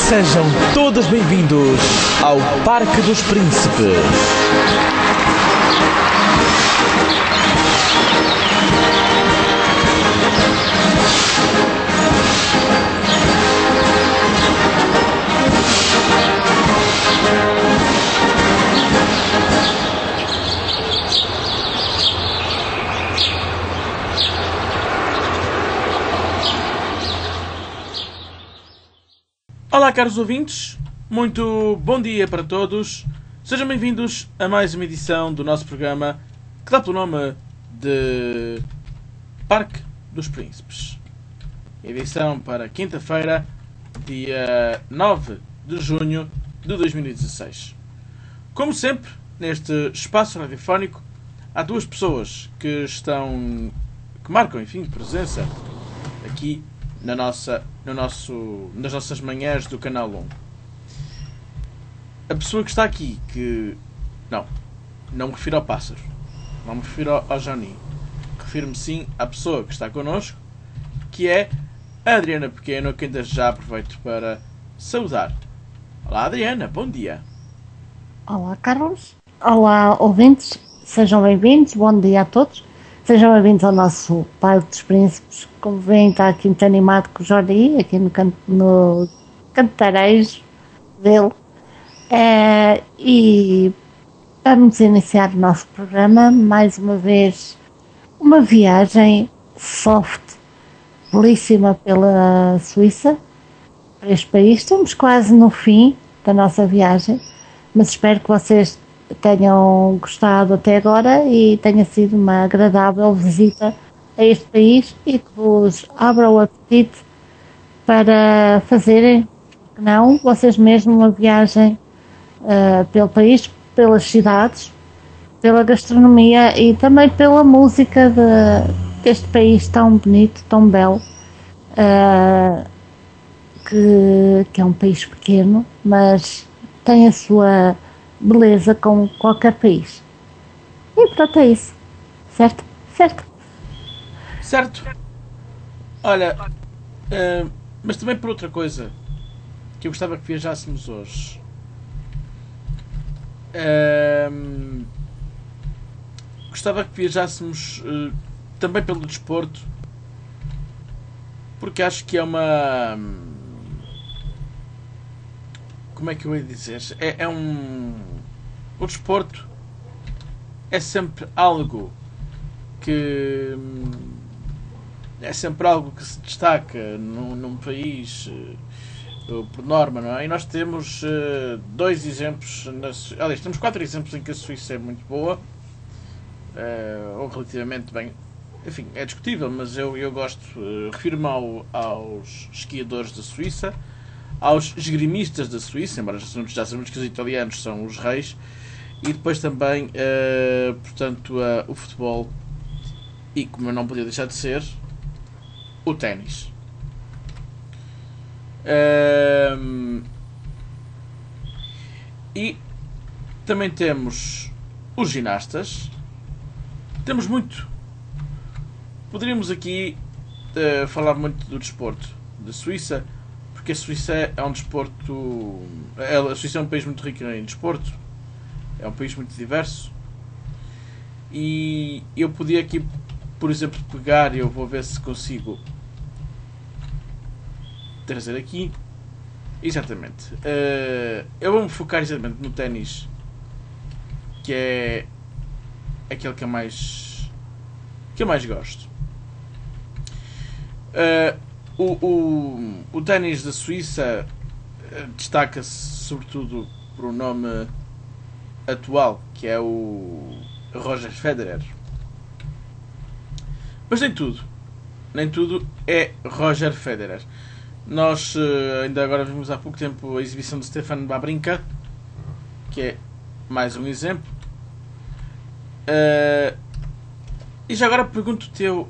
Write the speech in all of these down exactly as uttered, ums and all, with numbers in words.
Sejam todos bem-vindos ao Parque dos Príncipes. Olá, caros ouvintes, muito bom dia para todos. Sejam bem-vindos a mais uma edição do nosso programa que dá pelo nome de Parque dos Príncipes. Edição para quinta-feira, dia nove de junho de dois mil e dezasseis. Como sempre, neste espaço radiofónico, há duas pessoas que estão, que marcam, enfim, presença aqui na nossa, no nosso, nas nossas manhãs do Canal um. A pessoa que está aqui, que... Não, não me refiro ao pássaro. Não me refiro ao, ao Johnny. Refiro-me sim à pessoa que está connosco, que é a Adriana Pequeno, que ainda já aproveito para saudar. Olá, Adriana, bom dia. Olá, Carlos. Olá, ouvintes. Sejam bem-vindos. Bom dia a todos. Sejam bem-vindos ao nosso Parque dos Príncipes. Como veem, está aqui muito animado com o Jordi, aqui no, can no cantarejo dele. É, e vamos iniciar o nosso programa, mais uma vez, uma viagem soft, belíssima pela Suíça, para este país. Estamos quase no fim da nossa viagem, mas espero que vocês tenham gostado até agora e tenha sido uma agradável visita a este país e que vos abra o apetite para fazerem, não, vocês mesmos uma viagem uh, pelo país, pelas cidades, pela gastronomia e também pela música de, deste país tão bonito, tão belo, uh, que, que é um país pequeno, mas tem a sua beleza como qualquer país. E pronto, é isso. Certo? Certo. Certo. Olha, uh, mas também por outra coisa que eu gostava que viajássemos hoje. Uh, gostava que viajássemos uh, também pelo desporto, porque acho que é uma... Como é que eu ia dizer? É, é um... O desporto é sempre algo que... É sempre algo que se destaca num, num país, uh, por norma, não é? E nós temos uh, dois exemplos, nas, aliás, temos quatro exemplos em que a Suíça é muito boa, uh, ou relativamente bem, enfim, é discutível, mas eu, eu gosto, uh, refiro-me ao, aos esquiadores da Suíça, aos esgrimistas da Suíça, embora já sabemos, já sabemos que os italianos são os reis, e depois também, uh, portanto, uh, o futebol, e como eu não podia deixar de ser, o ténis. Um, e também temos os ginastas. Temos muito. Poderíamos aqui uh, falar muito do desporto da Suíça, porque a Suíça é um desporto. A Suíça é um país muito rico em desporto. É um país muito diverso. E eu podia aqui, por exemplo, pegar, e eu vou ver se consigo trazer aqui, exatamente, uh, eu vou-me focar exatamente no ténis, que é aquele que eu mais que eu mais gosto. Uh, o o, o ténis da Suíça uh, destaca-se sobretudo por um nome atual, que é o Roger Federer. Mas nem tudo, nem tudo é Roger Federer. Nós uh, ainda agora vimos há pouco tempo a exibição de Stefan Wawrinka, que é mais um exemplo. Uh, e já agora pergunto-te eu,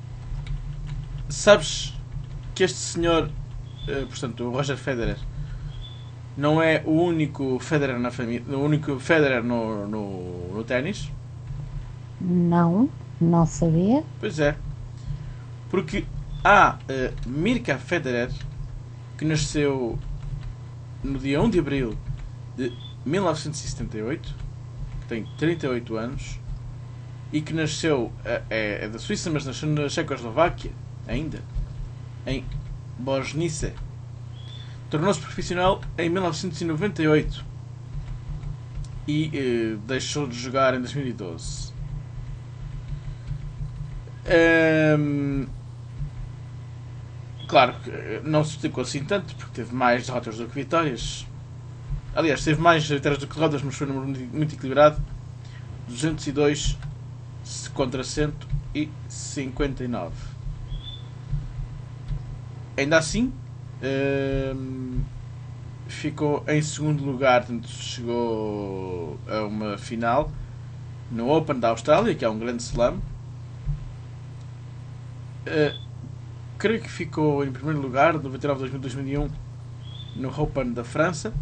sabes que este senhor, uh, portanto, o Roger Federer, não é o único Federer na família, o único Federer no, no, no ténis? Não, não sabia. Pois é, porque há uh, Mirka Federer, que nasceu no dia um de abril de mil novecentos e setenta e oito, que tem trinta e oito anos, e que nasceu, é, é da Suíça, mas nasceu na Checoslováquia, ainda, em Bosnice. Tornou-se profissional em mil novecentos e noventa e oito e eh, deixou de jogar em dois mil e doze. Um, claro que não se destacou assim tanto, porque teve mais derrotas do que vitórias. Aliás, teve mais vitórias do que derrotas, mas foi um número muito equilibrado. duzentos e dois contra cento e cinquenta e nove. Ainda assim, um, ficou em segundo lugar, portanto, chegou a uma final no Open da Austrália, que é um grande slam. Uh, creio que ficou em primeiro lugar, noventa e nove, dois mil, dois mil e um, no Open da França.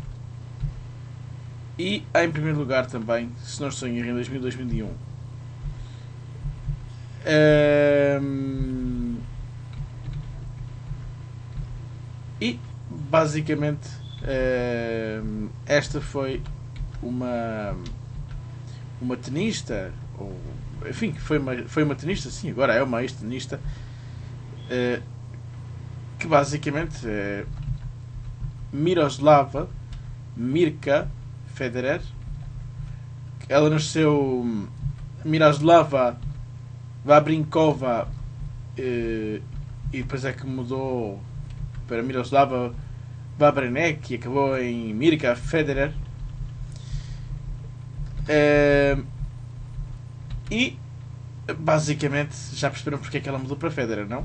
E em primeiro lugar também, se não estou em erro, em dois mil, dois mil e um. Um, e basicamente um, esta foi uma uma tenista, ou enfim, foi uma, foi uma tenista, sim, agora é uma ex-tenista, uh, que basicamente é Miroslava Mirka Federer. Ela nasceu Miroslava Vabrinkova, e depois é que mudou para Miroslava Vavrinek e acabou em Mirka Federer. E basicamente já perceberam porque é que ela mudou para Federer, não?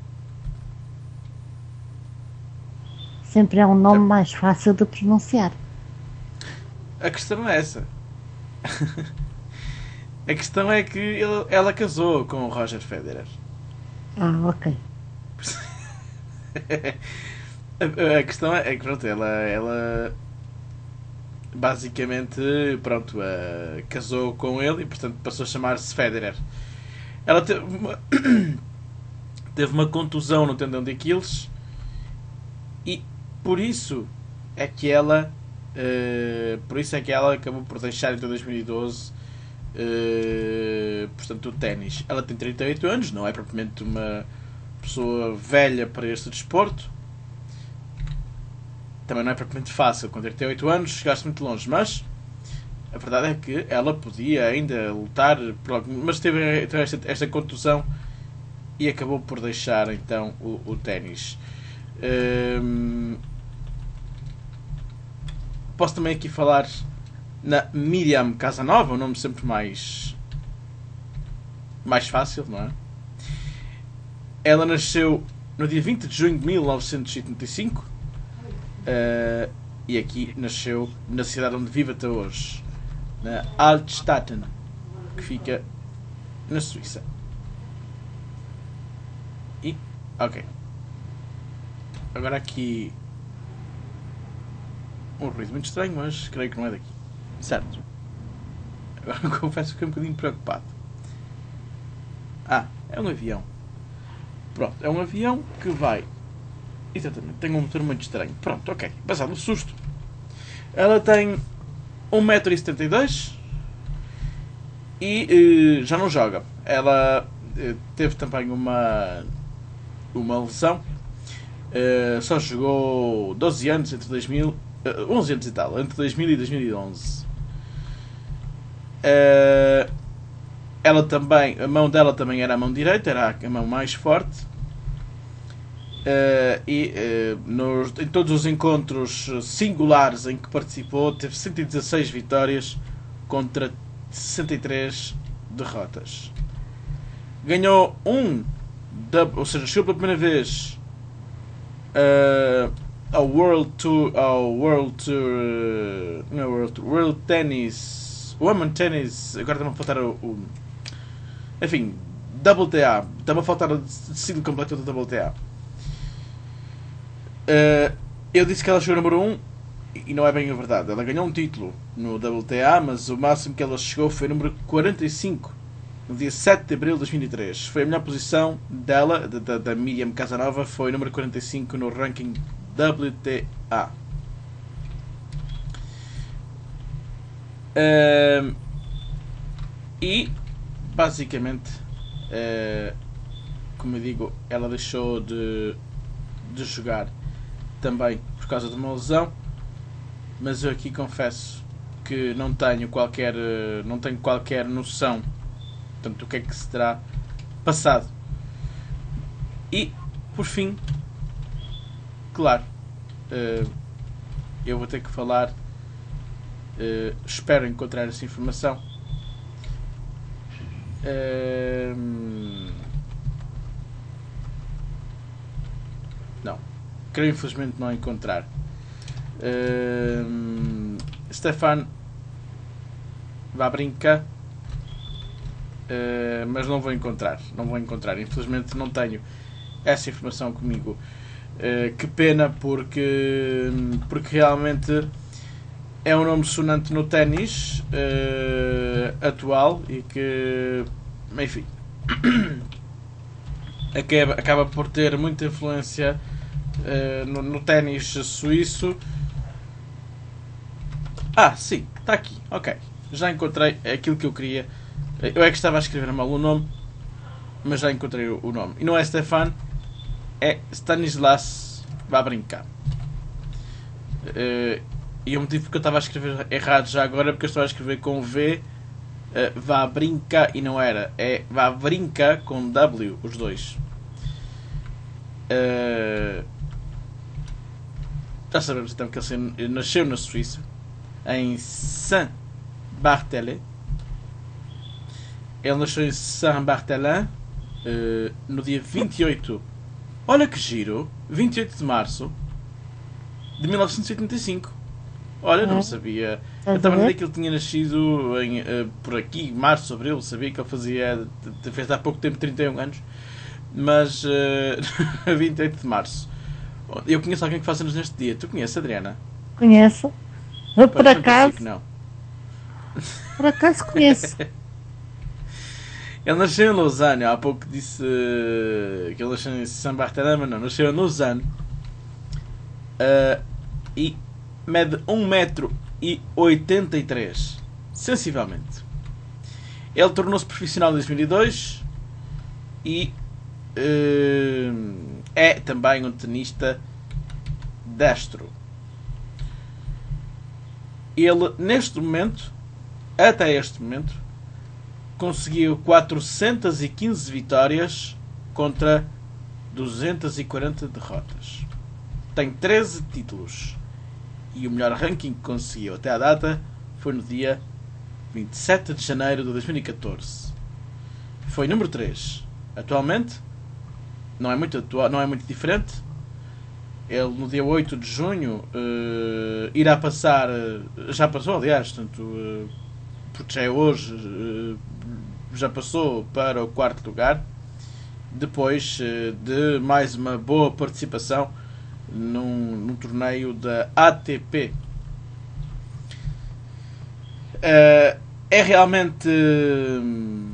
Sempre é um nome mais fácil de pronunciar. A questão é essa. A questão é que ele, ela casou com o Roger Federer. Ah, ok. a, a questão é, é que pronto, ela, ela basicamente pronto, uh, casou com ele e portanto passou a chamar-se Federer. Ela teve uma, teve uma contusão no tendão de Aquiles e por isso é que ela uh, por isso é que ela acabou por deixar então dois mil e doze Uh, portanto o ténis. Ela tem trinta e oito anos, não é propriamente uma pessoa velha para este desporto, também não é propriamente fácil com trinta e oito anos chegar-se muito longe, mas a verdade é que ela podia ainda lutar por algum, mas teve esta, esta contusão e acabou por deixar então o, o ténis. Uh, posso também aqui falar na Miriam Casanova, um nome sempre mais mais fácil, não é? Ela nasceu no dia vinte de junho de mil novecentos e setenta e cinco uh, e aqui nasceu na cidade onde vive até hoje, na Altstatten, que fica na Suíça. E, ok. Agora aqui um ruído muito estranho, mas creio que não é daqui. Certo. Agora confesso que fiquei um bocadinho preocupado. Ah, é um avião. Pronto, é um avião que vai... Exatamente, tem um motor muito estranho. Pronto, ok. Passado o susto. Ela tem um metro e setenta e dois e uh, já não joga. Ela uh, teve também uma uma lesão. Uh, só jogou doze anos entre dois mil... Uh, onze anos e tal, entre dois mil e dois mil e onze. Uh, ela também, a mão dela também era a mão direita, era a mão mais forte. Uh, e uh, nos, em todos os encontros singulares em que participou, teve cento e dezasseis vitórias contra sessenta e três derrotas. Ganhou um, ou seja, chegou pela primeira vez uh, ao World Tour, ao World Tour, não é World Tour, World Tennis, Women Tennis, agora está-me a faltar o, o enfim, W T A, está-me a faltar o siglo completo do W T A. Uh, eu disse que ela chegou número um e não é bem a verdade. Ela ganhou um título no W T A, mas o máximo que ela chegou foi número quarenta e cinco no dia sete de abril de dois mil e três. Foi a melhor posição dela, da, da Miriam Casanova, foi número quarenta e cinco no ranking W T A. Uh, e, basicamente, uh, como eu digo, ela deixou de, de jogar também por causa de uma lesão, mas eu aqui confesso que não tenho qualquer, não tenho qualquer noção, portanto, do que é que se terá passado. E, por fim, claro, uh, eu vou ter que falar, uh, espero encontrar essa informação. Uh, não, creio infelizmente não encontrar. Uh, Stefan Wawrinka, uh, mas não vou encontrar, não vou encontrar. Infelizmente não tenho essa informação comigo. Uh, que pena, porque porque realmente é um nome sonante no ténis uh, atual e que, enfim, acaba, acaba por ter muita influência uh, no, no ténis suíço. Ah, sim, está aqui, ok. Já encontrei aquilo que eu queria. Eu é que estava a escrever mal o nome, mas já encontrei o, o nome. E não é Stefan, é Stanislas Wawrinka. Uh, e o motivo porque eu estava a escrever errado já agora é porque eu estava a escrever com V, uh, Wawrinka, e não era. É Wawrinka com W, os dois. Uh, já sabemos então que ele nasceu na Suíça, em Saint-Barthélemy. Ele nasceu em Saint-Barthélemy uh, no dia vinte e oito. Olha que giro! vinte e oito de março de mil novecentos e oitenta e cinco. Olha, não sabia. Eu estava a dizer que ele tinha nascido em, uh, por aqui, março, abril. Sabia que ele fazia, fez há pouco tempo trinta e um anos. Mas uh, vinte e oito de março. Eu conheço alguém que faz anos neste dia. Tu conheces, Adriana? Conheço. Eu por Pois, acaso. Não. Por acaso conheço. Ele nasceu em Lausanne. Há pouco disse uh, que ele nasceu em Saint-Barthélemy, mas não. Nasceu em Lausanne. Uh, e mede um metro e oitenta e três. Sensivelmente. Ele tornou-se profissional em dois mil e dois. E uh, é também um tenista destro. Ele, neste momento, até este momento, conseguiu quatrocentas e quinze vitórias contra duzentas e quarenta derrotas. Tem treze títulos. E o melhor ranking que conseguiu até à data foi no dia vinte e sete de janeiro de dois mil e catorze. Foi número três. Atualmente, não é muito, atual, não é muito diferente. Ele no dia oito de junho uh, irá passar, uh, já passou aliás, portanto, uh, porque já é hoje, uh, já passou para o quarto lugar, depois uh, de mais uma boa participação num, num torneio da A T P. Uh, é realmente... Uh,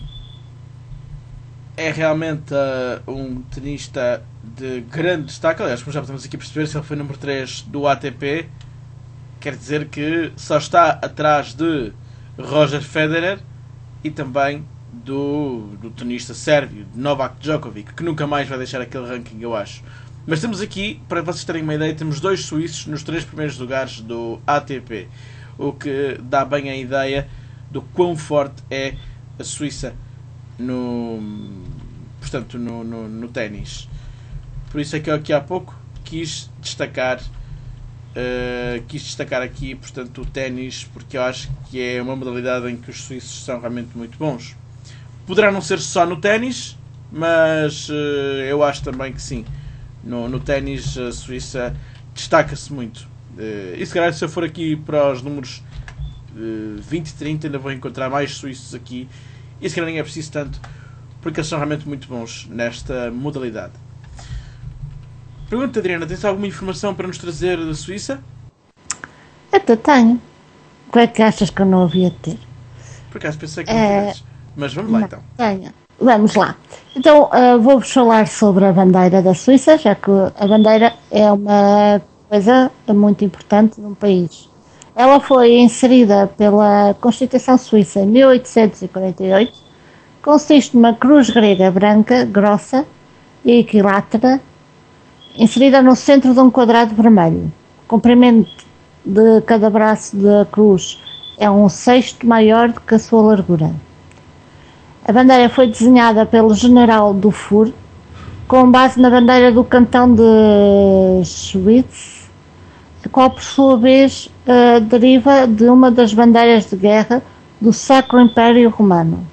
é realmente uh, um tenista de grande destaque. Aliás, como já podemos aqui perceber, se ele foi número três do A T P, quer dizer que só está atrás de Roger Federer e também do, do tenista sérvio, Novak Djokovic, que nunca mais vai deixar aquele ranking, eu acho. Mas temos aqui, para vocês terem uma ideia, temos dois suíços nos três primeiros lugares do A T P, o que dá bem a ideia do quão forte é a Suíça no, portanto, no, no, no ténis. Por isso é que eu aqui há pouco quis destacar uh, quis destacar aqui, portanto, o ténis, porque eu acho que é uma modalidade em que os suíços são realmente muito bons. Poderá não ser só no ténis, mas uh, eu acho também que sim. No, no ténis a Suíça destaca-se muito. Uh, e se calhar, se eu for aqui para os números uh, vinte e trinta, ainda vou encontrar mais suíços aqui. E se calhar nem é preciso tanto, porque eles são realmente muito bons nesta modalidade. Pergunta, Adriana, tens alguma informação para nos trazer da Suíça? Até tenho. O que é que achas que eu não havia de ter? Por acaso pensei que não É... tivesses. Mas vamos lá não, então. Tenho. Vamos lá. Então, uh, vou-vos falar sobre a bandeira da Suíça, já que a bandeira é uma coisa muito importante num país. Ela foi inserida pela Constituição Suíça em mil oitocentos e quarenta e oito. Consiste numa cruz grega branca, grossa e equilátera, inserida no centro de um quadrado vermelho. O comprimento de cada braço da cruz é um sexto maior do que a sua largura. A bandeira foi desenhada pelo general Dufour, com base na bandeira do cantão de Schwyz, a qual por sua vez uh, deriva de uma das bandeiras de guerra do Sacro Império Romano.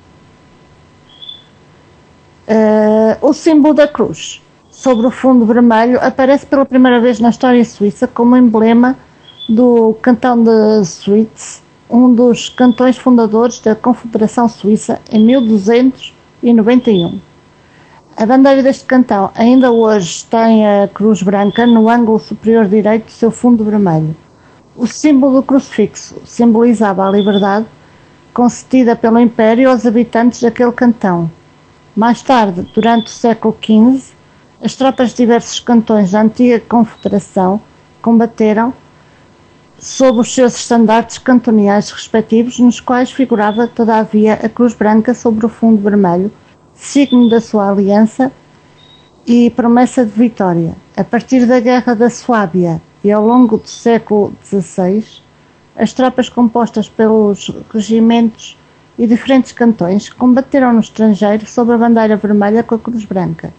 Uh, o símbolo da cruz sobre o fundo vermelho aparece pela primeira vez na história suíça como emblema do cantão de Schwyz, um dos cantões fundadores da Confederação Suíça em mil duzentos e noventa e um. A bandeira deste cantão ainda hoje tem a cruz branca no ângulo superior direito do seu fundo vermelho. O símbolo do crucifixo simbolizava a liberdade concedida pelo Império aos habitantes daquele cantão. Mais tarde, durante o século quinze, as tropas de diversos cantões da antiga Confederação combateram sob os seus estandartes cantoniais respectivos, nos quais figurava, todavia, a cruz branca sobre o fundo vermelho, signo da sua aliança e promessa de vitória. A partir da Guerra da Suábia e ao longo do século dezasseis, as tropas compostas pelos regimentos e diferentes cantões combateram no estrangeiro sob a bandeira vermelha com a cruz branca.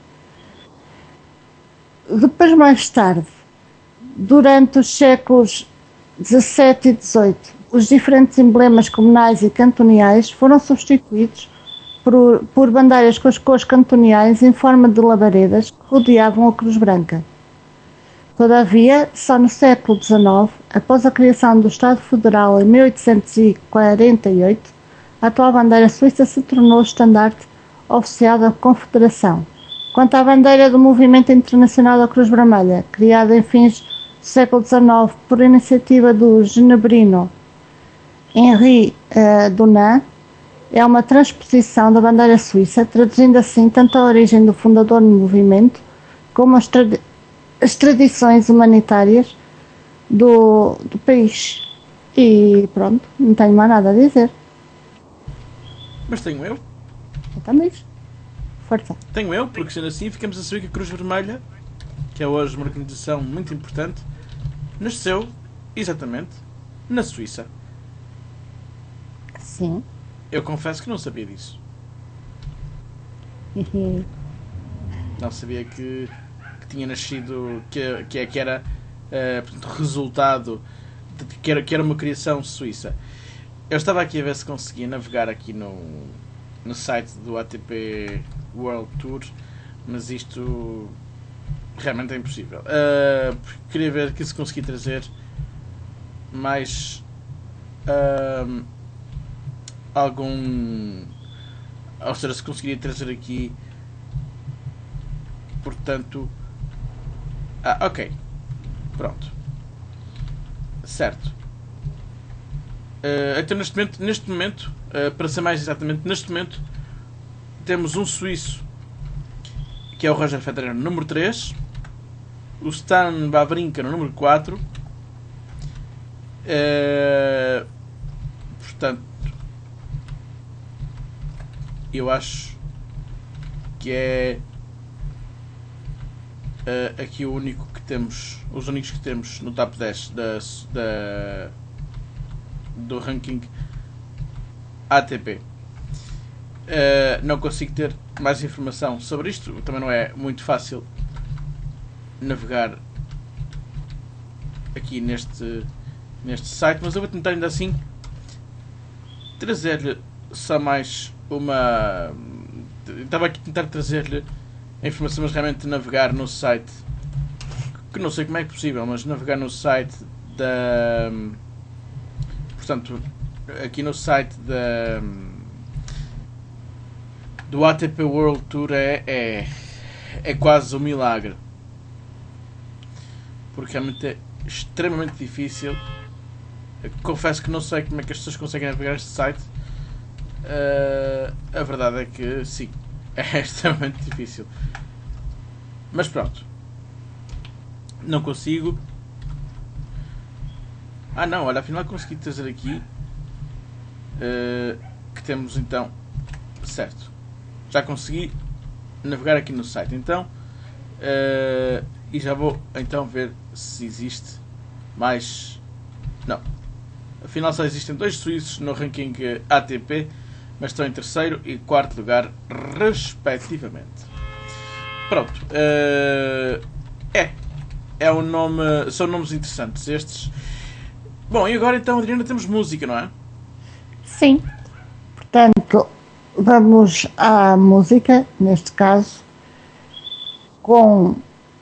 Depois, mais tarde, durante os séculos dezassete e dezoito, os diferentes emblemas comunais e cantoniais foram substituídos por, por bandeiras com as cores cantoniais em forma de labaredas que rodeavam a cruz branca. Todavia, só no século dezenove, após a criação do Estado Federal em mil oitocentos e quarenta e oito, a atual bandeira suíça se tornou o estandarte oficial da Confederação. Quanto à bandeira do Movimento Internacional da Cruz Vermelha, criada em fins do século dezenove por iniciativa do genebrino Henri uh, Dunant, é uma transposição da bandeira suíça, traduzindo assim tanto a origem do fundador do movimento como as, trad as tradições humanitárias do, do país. E pronto, não tenho mais nada a dizer. Mas tenho eu. Então diz. Força. Tenho eu, porque sendo assim ficamos a saber que a Cruz Vermelha, que é hoje uma organização muito importante, nasceu exatamente na Suíça. Sim. Eu confesso que não sabia disso. Não sabia que, que tinha nascido, que, que, que era uh, portanto, resultado, de, que, era, que era uma criação suíça. Eu estava aqui a ver se conseguia navegar aqui no, no site do A T P World Tour, mas isto realmente é impossível. Uh, queria ver que se conseguia trazer mais uh, algum, ou seja, se conseguiria trazer aqui, portanto, ah, ok, pronto, certo. Uh, então neste momento, neste momento uh, para ser mais exatamente, neste momento temos um suíço que é o Roger Federer no número três, o Stan Wawrinka no número quatro, uh, portanto eu acho que é uh, aqui o único que temos, os únicos que temos no top dez da, da do ranking A T P. Uh, não consigo ter mais informação sobre isto, também não é muito fácil navegar aqui neste, neste site, mas eu vou tentar ainda assim trazer-lhe só mais uma... Estava aqui a tentar trazer-lhe a informação, mas realmente navegar no site, que não sei como é possível, mas navegar no site da... Portanto, aqui no site da, do A T P World Tour é, é, é quase um milagre. Porque realmente é extremamente difícil. Eu confesso que não sei como é que as pessoas conseguem navegar este site. Uh, a verdade é que sim, é extremamente difícil. Mas pronto. Não consigo. Ah não, olha, afinal consegui trazer aqui uh, que temos então, certo, já consegui navegar aqui no site, então uh, e já vou então ver se existe mais, não, afinal só existem dois suíços no ranking A T P, mas estão em terceiro e quarto lugar respectivamente. Pronto, uh, é, é um nome, são nomes interessantes estes. Bom, e agora então, Adriana, temos música, não é? Sim. Portanto, vamos à música, neste caso, com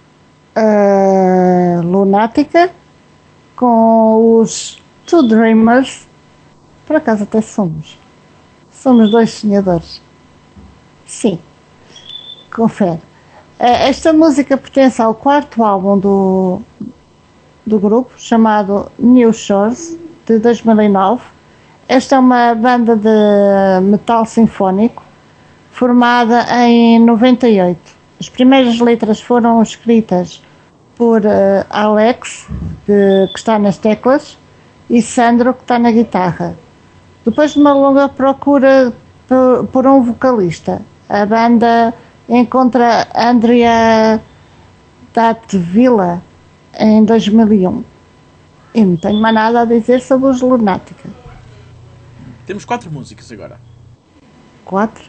a Lunática, com os Two Dreamers. Por acaso até somos. Somos dois sonhadores. Sim. Confere. Esta música pertence ao quarto álbum do, do grupo, chamado New Shores, de dois mil e nove. Esta é uma banda de metal sinfónico, formada em noventa e oito. As primeiras letras foram escritas por uh, Alex, que, que está nas teclas, e Sandro, que está na guitarra. Depois de uma longa procura por, por um vocalista, a banda encontra Andrea Datvilla em dois mil e um. E não tenho mais nada a dizer sobre os Lunática. Temos quatro músicas agora. Quatro?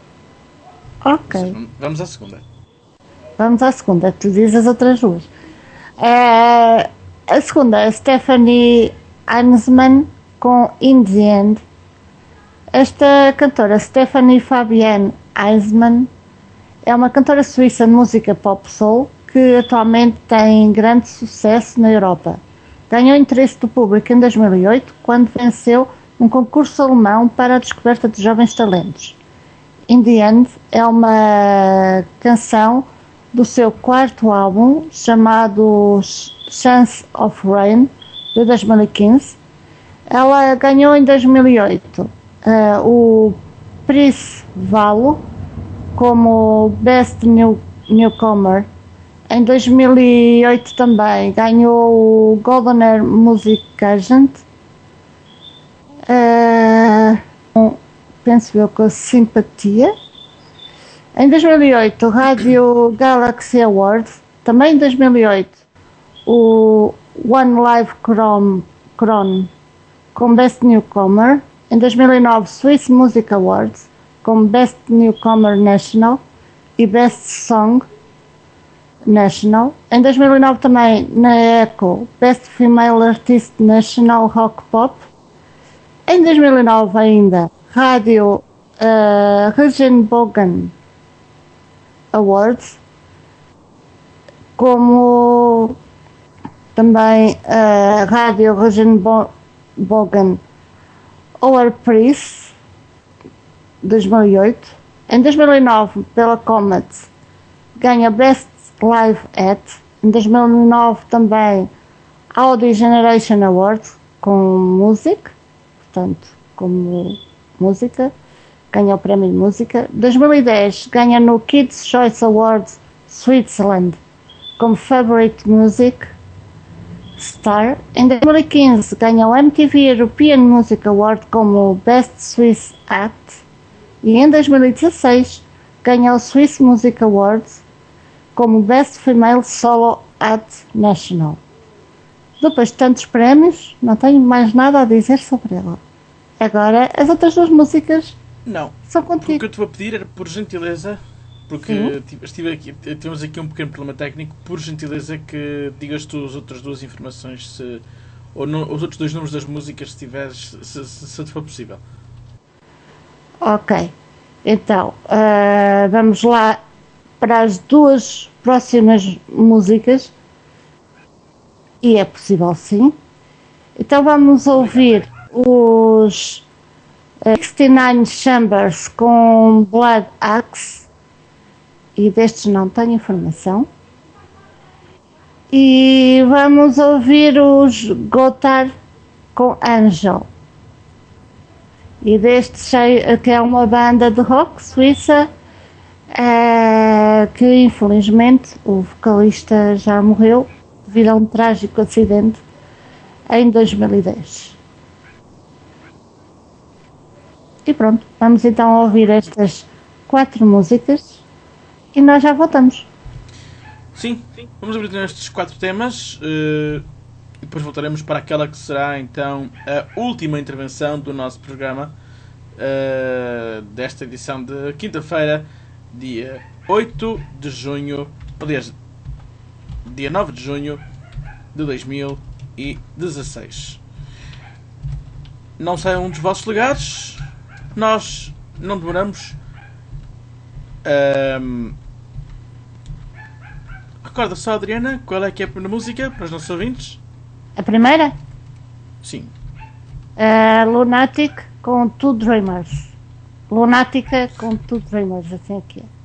Ok. Vamos à segunda. Vamos à segunda, tu dizes as outras duas. Uh, a segunda é Stephanie Einsman com In The End. Esta cantora, Stephanie Fabienne Einsman, é uma cantora suíça de música pop soul que atualmente tem grande sucesso na Europa. Ganhou interesse do público em dois mil e oito, quando venceu um concurso alemão para a descoberta de jovens talentos. In The End é uma canção do seu quarto álbum, chamado Chance of Rain, de dois mil e quinze. Ela ganhou em dois mil e oito uh, o Prix Valo como Best New, Newcomer. Em dois mil e oito também ganhou o Golden Air Music Agent. Uh, penso eu com Simpatia. Em dois mil e oito, o Radio Galaxy Awards. Também em dois mil e oito, o One Live Chrome, Chrome como Best Newcomer. Em dois mil e nove, Swiss Music Awards como Best Newcomer National e Best Song National. Em dois mil e nove também na Echo, Best Female Artist National Rock Pop. Em dois mil e nove ainda, Radio uh, Regenbogen Awards, como também a uh, Rádio Regenbogen Our Prize dois mil e oito. Em dois mil e nove, pela Comet, ganha Best Live Act. Em dois mil e nove também Audio Generation Awards com Music, portanto, como música, ganha o prémio de música. Em dois mil e dez ganha no Kids Choice Awards Switzerland como Favorite Music Star. Em dois mil e quinze ganha o M T V European Music Award como Best Swiss Act. E em dois mil e dezasseis ganha o Swiss Music Awards como Best Female Solo Act National. Depois de tantos prémios, não tenho mais nada a dizer sobre ela. Agora, as outras duas músicas não, são contigo. O que eu te vou pedir era, por gentileza, porque estive aqui, temos aqui um pequeno problema técnico, por gentileza que digas tu as outras duas informações, se, ou no, os outros dois números das músicas, se tiveres, se, se, se te for possível. Ok, então, uh, vamos lá para as duas próximas músicas, e é possível sim. Então vamos ouvir os uh, sessenta e nove Chambers com Blood Axe, e destes não tenho informação. E vamos ouvir os Gotthard com Angel. E deste, que é uma banda de rock suíça, é, que infelizmente o vocalista já morreu devido a um trágico acidente em dois mil e dez. E pronto, vamos então ouvir estas quatro músicas e nós já voltamos. Sim, vamos abrir estes quatro temas uh, e depois voltaremos para aquela que será então a última intervenção do nosso programa uh, desta edição de quinta-feira, dia oito de junho, aliás, dia nove de junho de dois mil e dezasseis. Não saiam dos vossos lugares, nós não demoramos. Um, recorda só, Adriana, qual é que é a primeira música para os nossos ouvintes? A primeira? Sim. Uh, Lunatic com Two Dreamers. Lunática com Two Dreamers, assim aqui é.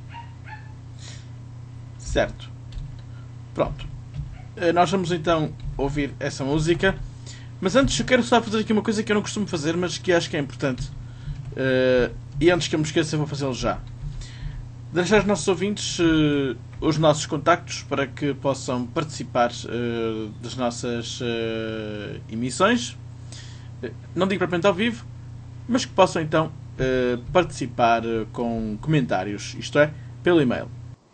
Certo. Pronto. Uh, nós vamos então ouvir essa música. Mas antes eu quero só fazer aqui uma coisa que eu não costumo fazer, mas que acho que é importante. Uh, e antes que eu me esqueça, eu vou fazê-lo já. Deixar aos nossos ouvintes uh, os nossos contactos para que possam participar uh, das nossas uh, emissões. Uh, não digo propriamente ao vivo, mas que possam então uh, participar uh, com comentários, isto é, pelo e-mail.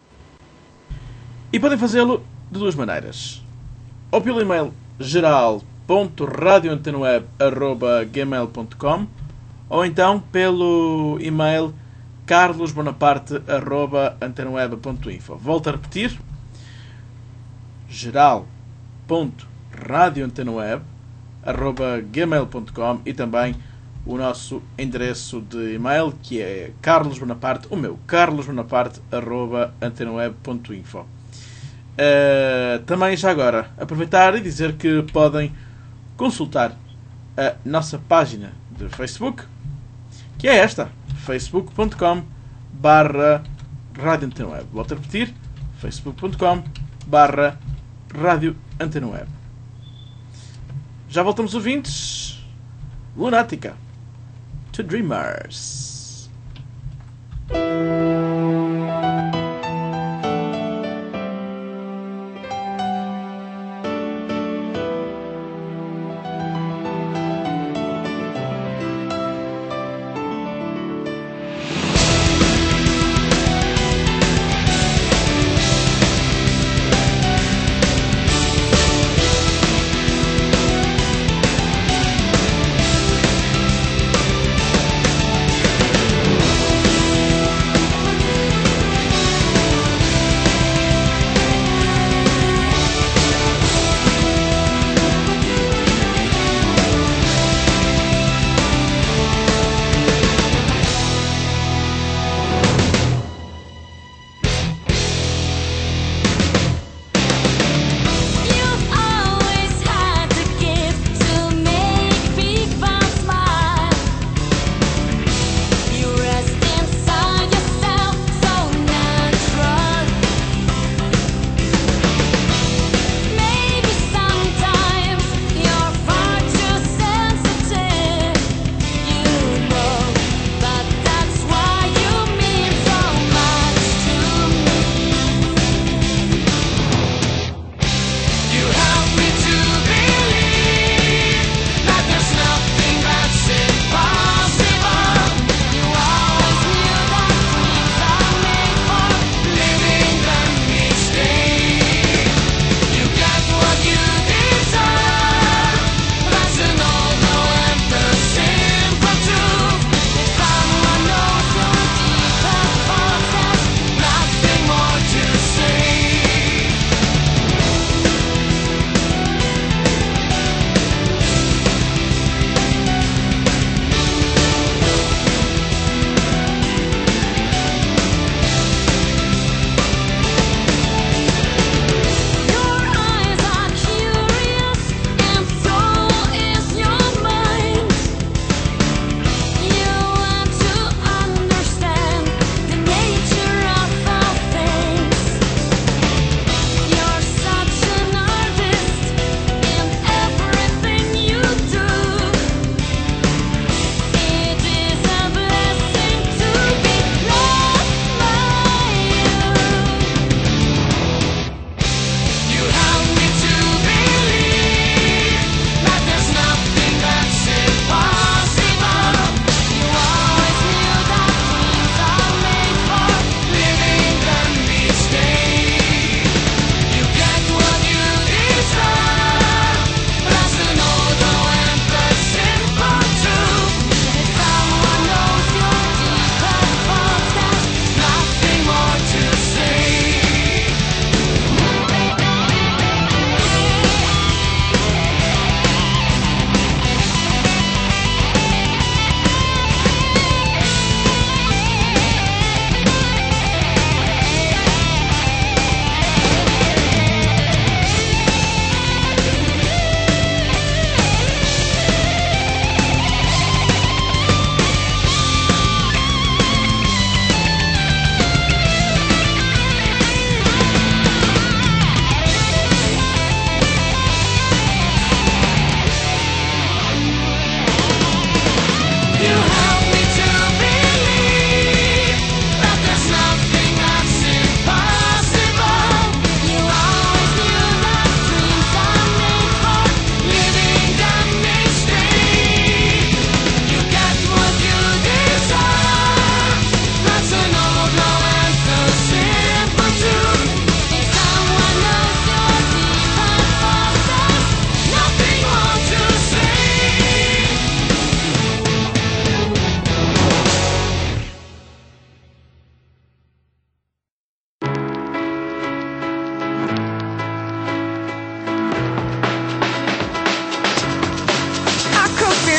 E podem fazê-lo de duas maneiras. Ou pelo e-mail geral ponto radio antena web arroba gmail ponto com ou então pelo e-mail carlos bonaparte arroba antena web ponto info. Volto a repetir: geral ponto radio antena web arroba gmail ponto com e também o nosso endereço de e-mail, que é Carlos Bonaparte, o meu, carlos bonaparte arroba antena web ponto info. Uh, também já agora aproveitar e dizer que podem consultar a nossa página de Facebook, que é esta, facebook ponto com barra rádio antena web. Volto a repetir: facebook ponto com barra rádio antena web. Já voltamos, ouvintes. Lunática, Two Dreamers.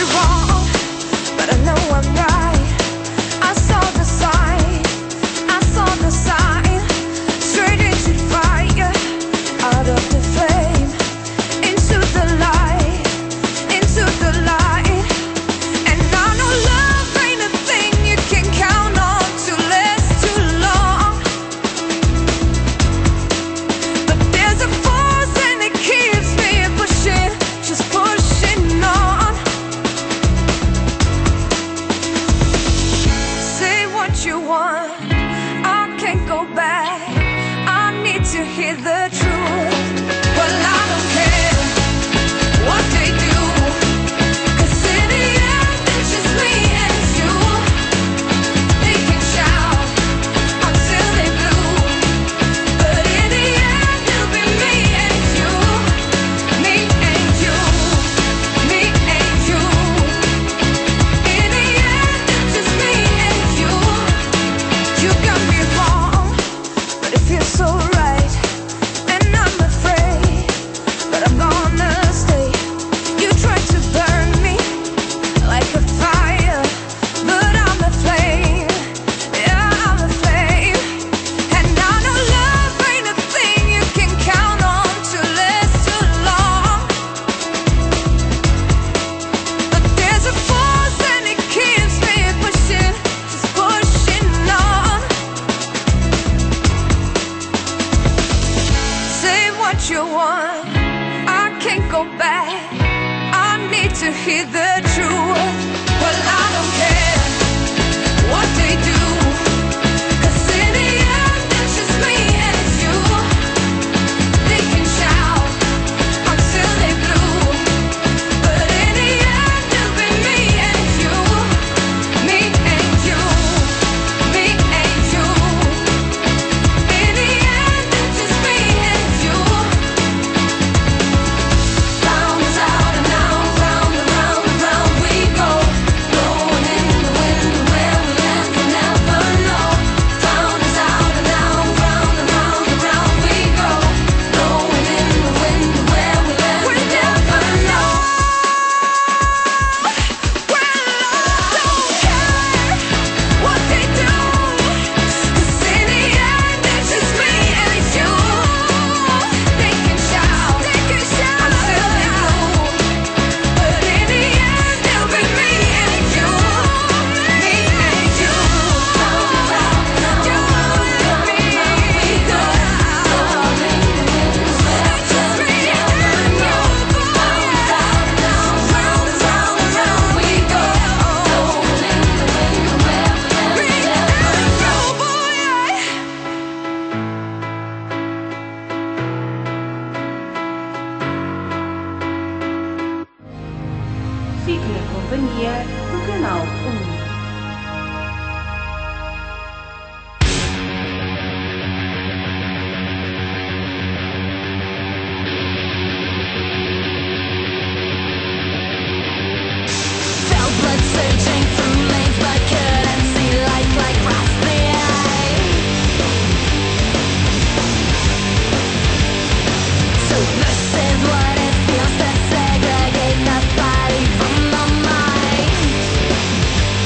wrong, but I know I'm right. I saw the sign, I saw the sign. Straight into the fire, out of the flame, into the light, into the light. And I know love ain't a thing you can count on to last too long. But there's a force and it keeps me pushing, just pushing on. Say what you want, I can't go back. I need to hear the truth. Well, I don't care what they do, 'cause in the end it's just me and you. They can shout until they blue, but in the end it'll be me and you. Me and you, me and you. In the end it's just me and you. You got me wrong, but it feels so right. And I'm afraid, but I'm gonna stay. You tried to burn me like a fire, but I'm a flame. Yeah, I'm a flame. And I know love ain't a thing you can count on to last too long. But there's a force and it keeps me pushing, just pushing on. Say what you want, I can't go back. I need to hear the truth. Well, I don't care what they do, 'cause in the end it's just me and you. They can shout until they blue, but in the end it'll be me and you. Me and you, me and you. In the end it's just me and you. Round is out and round, round and round and round we go. Blowing in the wind, where we land we'll never know. Round is out and round, round and round and round we go. Blowing in the wind, where we land we'll never know. Well, I don't care what they do, 'cause in the end it's just me and you. They can shout, they can shout until they blue, but in the end it'll be me and you. Me and you. Round and round and round, you and me we go. Blowing in the wind, where we land we'll never know. Round and round and round, round and round and round we go. Blowing in the wind, where we land we'll never know, boy. Fique na companhia do Canal um. Felt blood surging through lanes, but couldn't see light like across the eye. So this is what it feels to segregate the body from the mind.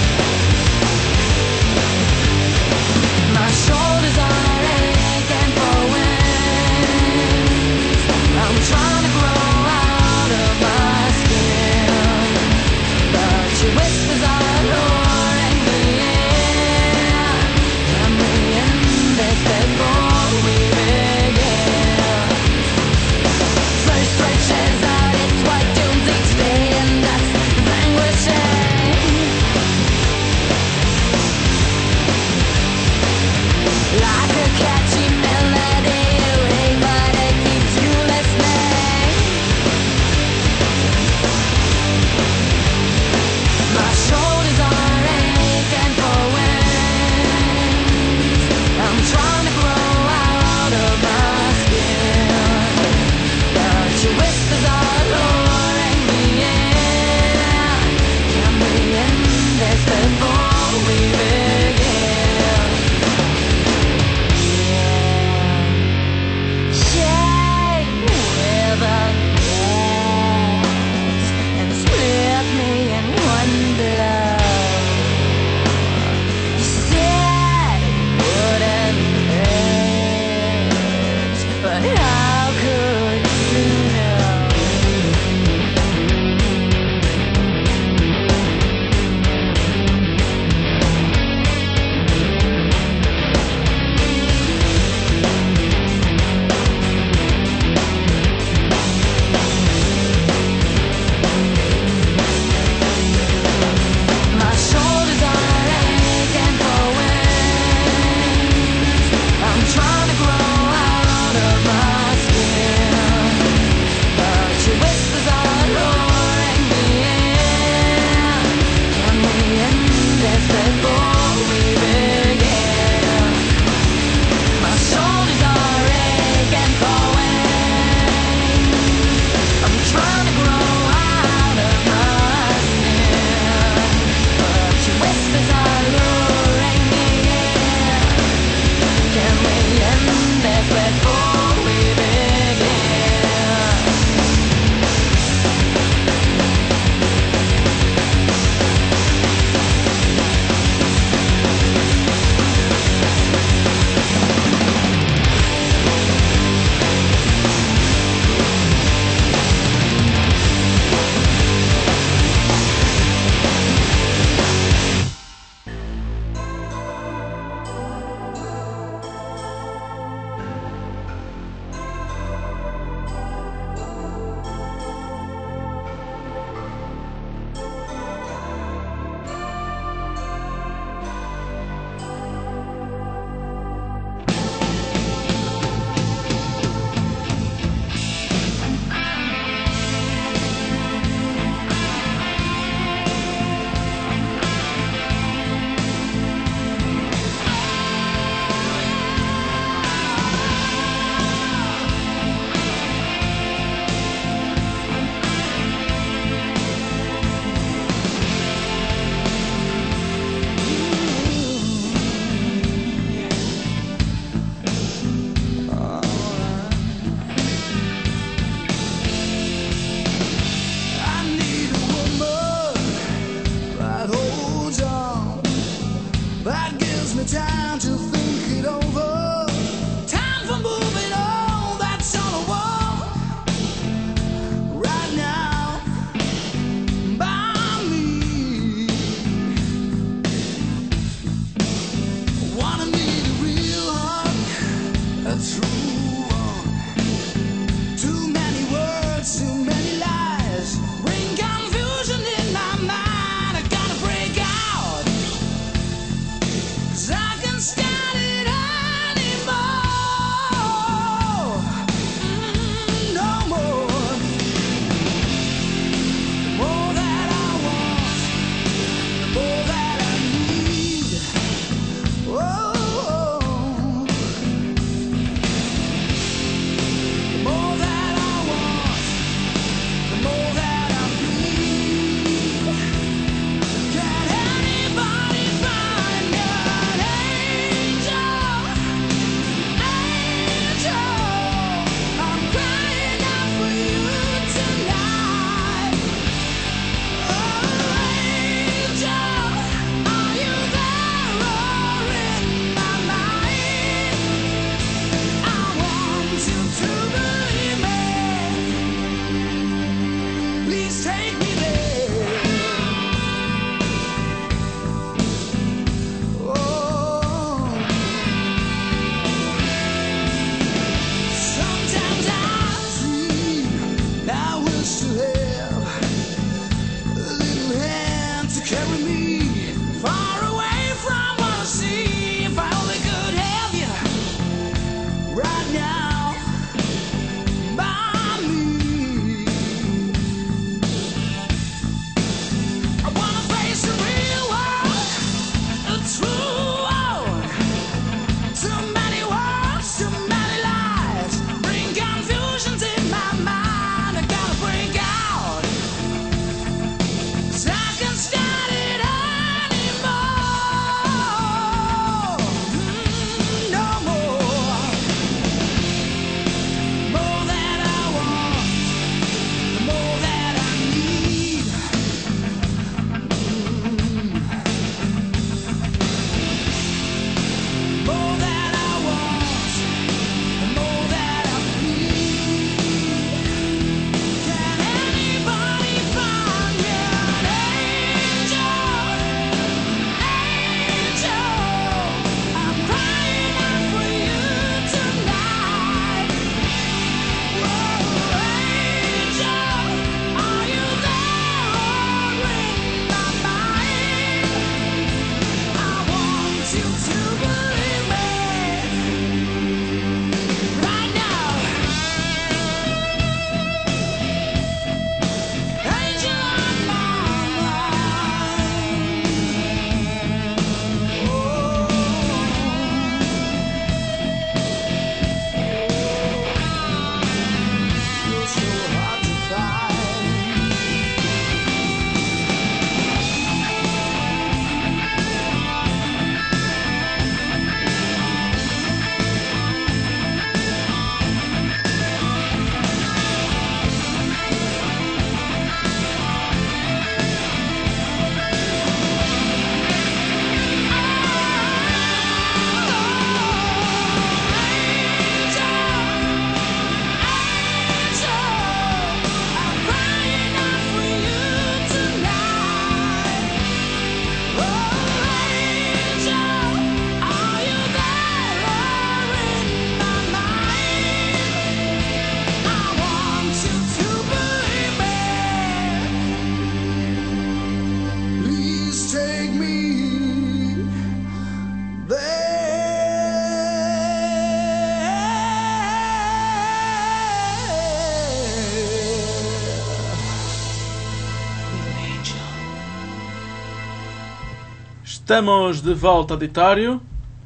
Estamos de volta ao auditório,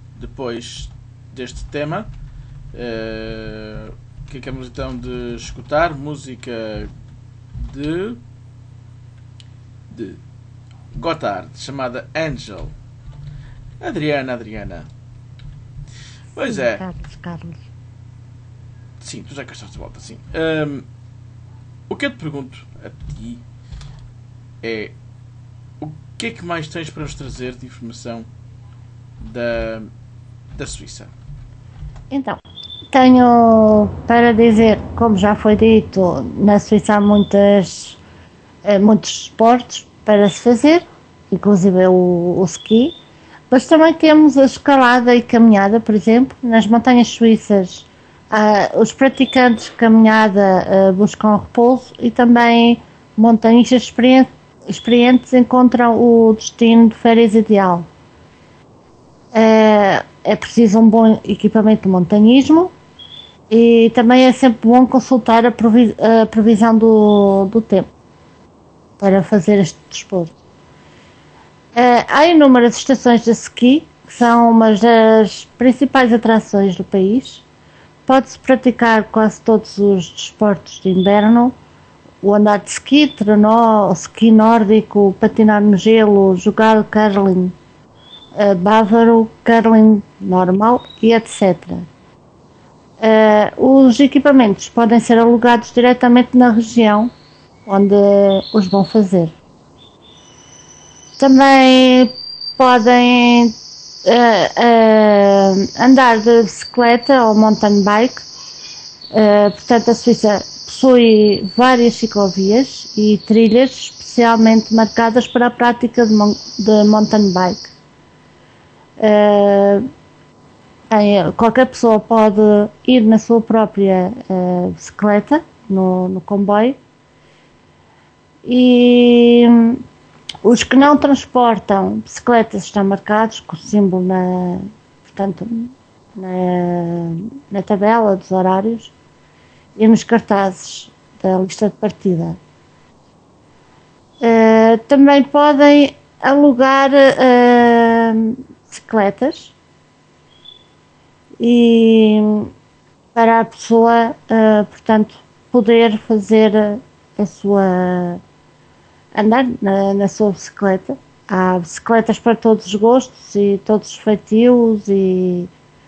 depois deste tema. Uh, que acabamos então de escutar música de, de Gotthard, chamada Angel. Adriana, Adriana. Pois Sim, é. Carlos, Carlos. Sim, tu já cá estás de volta, sim. Um, o que eu te pergunto a ti é: o que é que mais tens para nos trazer de informação da, da Suíça? Então, tenho para dizer, como já foi dito, na Suíça há muitas, eh, muitos esportes para se fazer, inclusive o, o ski. Mas também temos a escalada e caminhada, por exemplo, nas montanhas suíças. Ah, os praticantes de caminhada ah, buscam repouso e também montanhistas experientes, experientes encontram o destino de férias ideal. É, é preciso um bom equipamento de montanhismo e também é sempre bom consultar a, previ, a previsão do, do tempo para fazer este desporto. É, há inúmeras estações de esqui, que são uma das principais atrações do país. Pode-se praticar quase todos os desportos de inverno, o andar de esqui, trenó, o esqui nórdico, patinar no gelo, jogar curling uh, bávaro, curling normal e etcétera. Uh, os equipamentos podem ser alugados diretamente na região onde os vão fazer. Também podem uh, uh, andar de bicicleta ou mountain bike. Uh, portanto, a Suíça possui várias ciclovias e trilhas especialmente marcadas para a prática de, mon de mountain bike. Uh, em, qualquer pessoa pode ir na sua própria uh, bicicleta, no, no comboio, e os que não transportam bicicletas estão marcados com o símbolo na, portanto, na, na tabela dos horários e nos cartazes da lista de partida. Uh, também podem alugar uh, bicicletas e para a pessoa, uh, portanto, poder fazer a sua andar na, na sua bicicleta. Há bicicletas para todos os gostos e todos os feitios e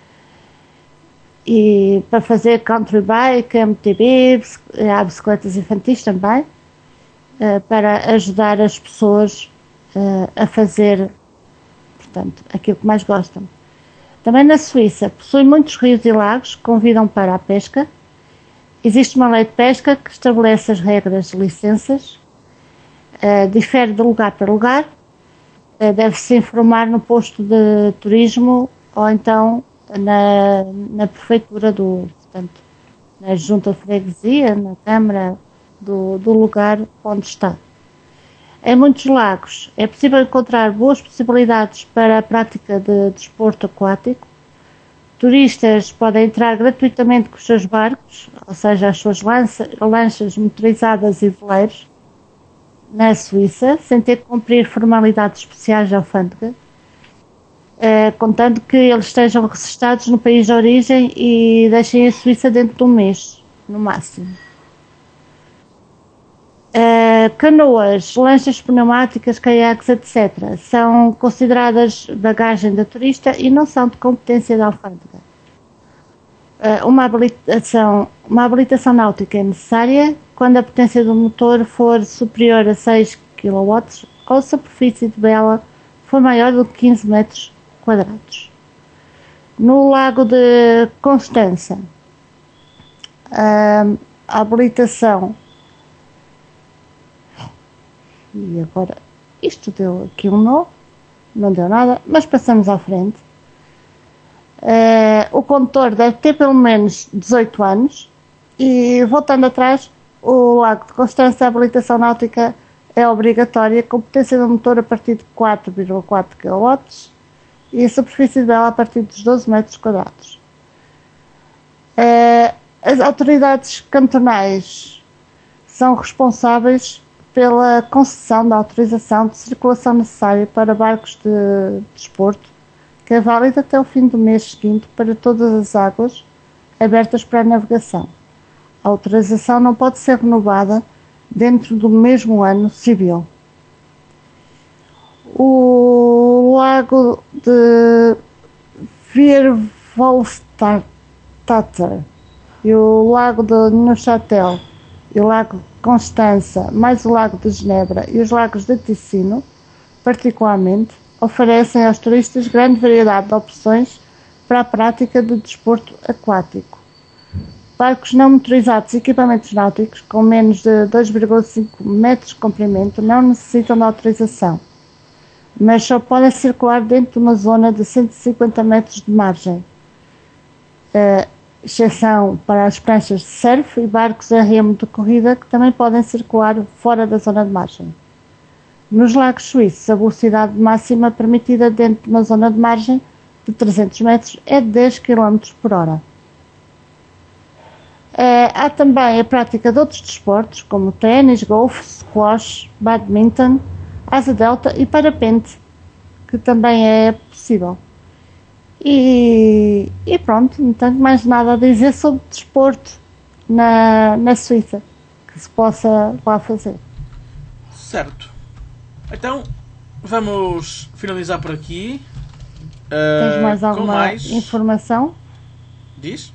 e para fazer country bike, M T B, há bicicletas infantis também, para ajudar as pessoas a fazer, portanto, aquilo que mais gostam. Também na Suíça possui muitos rios e lagos que convidam para a pesca. Existe uma lei de pesca que estabelece as regras de licenças, difere de lugar para lugar, deve-se informar no posto de turismo ou então Na, na prefeitura do, portanto, na junta de freguesia, na câmara do, do lugar onde está. Em muitos lagos é possível encontrar boas possibilidades para a prática de desporto aquático. Turistas podem entrar gratuitamente com os seus barcos, ou seja, as suas lança, lanchas motorizadas e veleiros, na Suíça, sem ter que cumprir formalidades especiais de alfândega. Uh, contando que eles estejam registados no país de origem e deixem a Suíça dentro de um mês, no máximo. Uh, canoas, lanchas pneumáticas, caiaques, etcétera são consideradas bagagem da turista e não são de competência da alfândega. Uh, uma, habilitação, uma habilitação náutica é necessária quando a potência do motor for superior a seis quilowatts ou a superfície de vela for maior do que quinze metros quadrados. No lago de Constança, a habilitação, e agora isto deu aqui um nó, não deu nada, mas passamos à frente. Uh, o condutor deve ter pelo menos dezoito anos e, voltando atrás, o lago de Constança, a habilitação náutica é obrigatória, com potência do motor a partir de quatro vírgula quatro quilowatts e a superfície dela a partir dos doze metros quadrados. Uh, as autoridades cantonais são responsáveis pela concessão da autorização de circulação necessária para barcos de desporto, que é válida até o fim do mês seguinte para todas as águas abertas para a navegação. A autorização não pode ser renovada dentro do mesmo ano civil. O lago de Viervolstatter e o lago de Neuchâtel e o lago de Constança, mais o lago de Genebra e os lagos de Ticino, particularmente, oferecem aos turistas grande variedade de opções para a prática de desporto aquático. Barcos não motorizados e equipamentos náuticos com menos de dois vírgula cinco metros de comprimento não necessitam de autorização. mas só podem circular dentro de uma zona de cento e cinquenta metros de margem. Uh, exceção para as pranchas de surf e barcos a remo de corrida que também podem circular fora da zona de margem. Nos lagos suíços, a velocidade máxima permitida dentro de uma zona de margem de trezentos metros é de dez quilómetros por hora. Uh, há também a prática de outros desportos, como ténis, golfe, squash, badminton, asa delta e parapente, que também é possível. E, e pronto, não tenho mais nada a dizer sobre desporto na, na Suíça, que se possa lá fazer. Certo. Então, vamos finalizar por aqui. Tens Uh, mais com alguma mais... informação? Diz?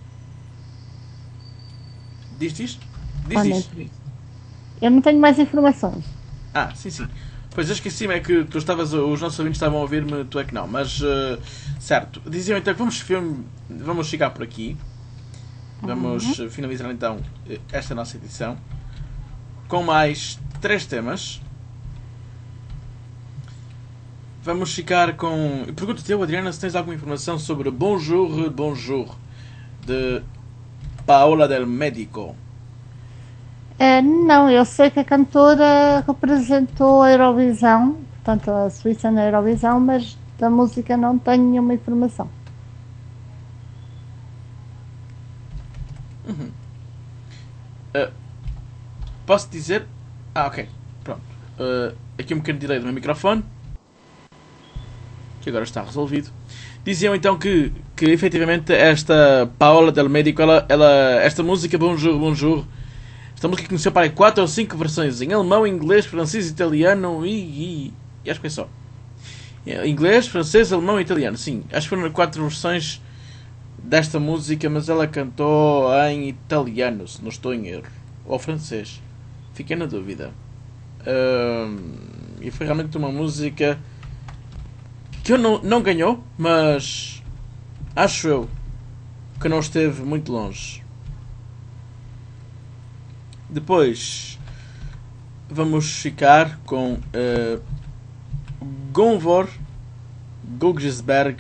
Diz, diz? Diz, Ah, diz. nem- Eu não tenho mais informações. Ah, sim, sim. Pois eu esqueci-me, é que tu estavas, os nossos ouvintes estavam a ouvir-me, tu é que não. Mas, uh, certo. Diziam então que vamos, film- vamos chegar por aqui. Vamos uh, finalizar então uh, esta nossa edição com mais três temas. Vamos ficar com... Pergunto-te eu, Adriana, se tens alguma informação sobre Bonjour, Bonjour, de Paola del Médico. Eh, não, eu sei que a cantora representou a Eurovisão, portanto a Suíça na Eurovisão, mas da música não tenho nenhuma informação. Posso dizer... Ah, ok. Pronto. Uh, aqui um pequeno delay do meu microfone, que agora está resolvido. Diziam então que, que efetivamente esta Paola del Médico, ela, ela, esta música Bonjour, Bonjour, esta música conheceu para aí quatro ou cinco versões em alemão, inglês, francês, italiano e, e, e acho que é só. Inglês, francês, alemão e italiano. Sim, acho que foram quatro versões desta música, mas ela cantou em italiano, se não estou em erro. Ou francês. Fiquei na dúvida. Ahm, e foi realmente uma música que eu não, não ganhou, mas acho eu que não esteve muito longe. Depois vamos ficar com uh, Gunvor Guggesberg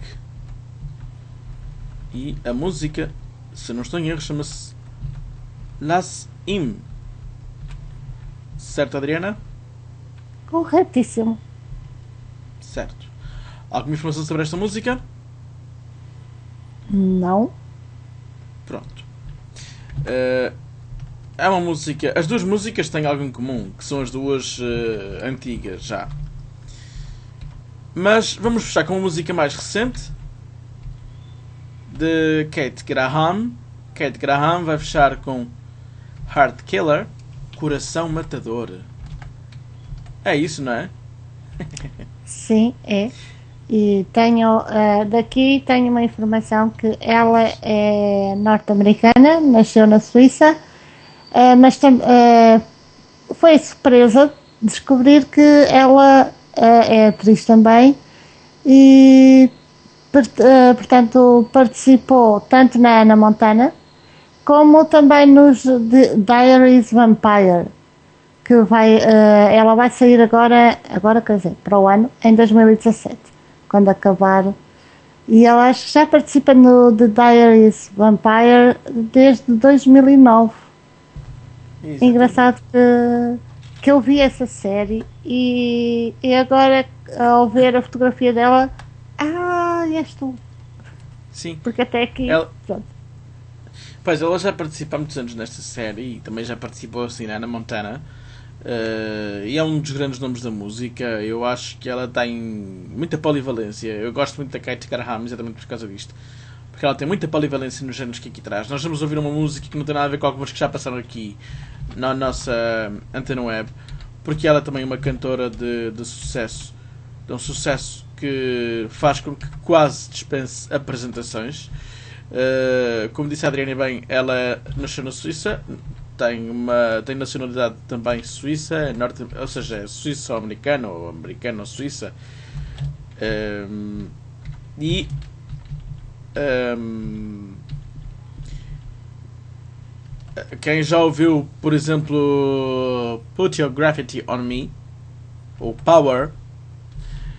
e a música, se não estou em erro, chama-se Las Im. Certo, Adriana? Corretíssimo. Certo. Alguma informação sobre esta música? Não. Pronto. Uh, é uma música... As duas músicas têm algo em comum, que são as duas uh, antigas já. Mas vamos fechar com uma música mais recente, de Kate Graham. Kate Graham vai fechar com Heart Killer, Coração Matador. É isso, não é? Sim, é. E tenho, eh, daqui tenho uma informação que ela é norte-americana, nasceu na Suíça, eh, mas tam- eh, foi surpresa descobrir que ela eh, é atriz também e, pert- eh, portanto, participou tanto na Hannah Montana como também nos Di- Diaries Vampire, que vai, eh, ela vai sair agora, agora quer dizer, para o ano, em dois mil e dezassete, quando acabar. E ela acho que já participa no The Diaries Vampire desde dois mil e nove. É engraçado que, que eu vi essa série e, e agora, ao ver a fotografia dela, ah, és tu. Sim. Porque até aqui, Ela- pronto. Pois, ela já participa há muitos anos nesta série e também já participou assim na Hannah Montana. Uh, e é um dos grandes nomes da música. Eu acho que ela tem muita polivalência. Eu gosto muito da Kate Graham exatamente por causa disto, porque ela tem muita polivalência nos géneros que aqui traz. Nós vamos ouvir uma música que não tem nada a ver com algumas que já passaram aqui na nossa Antena Web, porque ela também é uma cantora de, de sucesso, de um sucesso que faz com que quase dispense apresentações. Uh, como disse a Adriana bem, ela nasceu na Suíça, tem, uma, tem nacionalidade também suíça, é norte, ou seja, é suíço-americana ou americano-suíça. Um, e um, quem já ouviu, por exemplo, Put Your Graffiti on Me ou Power,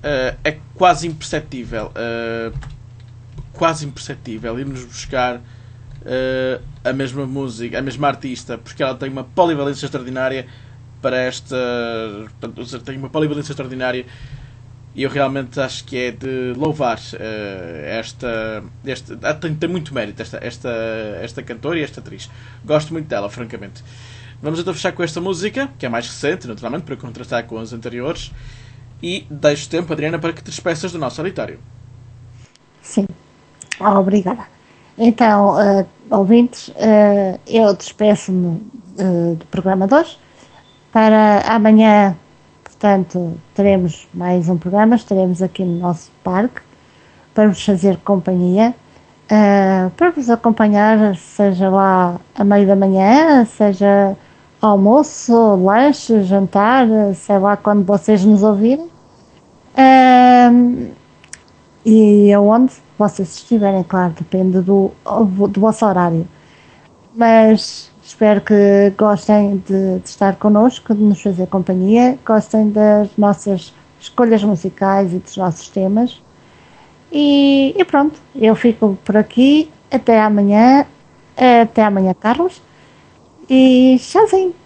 uh, é quase imperceptível. Uh, quase imperceptível irmos buscar uh, a mesma música, a mesma artista, porque ela tem uma polivalência extraordinária para esta. Portanto, tem uma polivalência extraordinária e eu realmente acho que é de louvar uh, esta. esta tem, tem muito mérito esta, esta, esta cantora e esta atriz. Gosto muito dela, francamente. Vamos então fechar com esta música, que é mais recente, naturalmente, para contrastar com as anteriores. E deixo tempo, Adriana, para que te despeças do nosso auditório. Sim, obrigada. Então, uh, ouvintes, uh, eu despeço-me uh, do programa de hoje. Para amanhã, portanto, teremos mais um programa, estaremos aqui no nosso parque para vos fazer companhia, uh, para vos acompanhar, seja lá a meio da manhã, seja almoço, lanche, jantar, sei lá quando vocês nos ouvirem, uh, e aonde vocês estiverem, claro, depende do, do vosso horário, mas espero que gostem de, de estar connosco, de nos fazer companhia, gostem das nossas escolhas musicais e dos nossos temas. E, e pronto, eu fico por aqui. Até amanhã. Até amanhã, Carlos. E tchauzinho.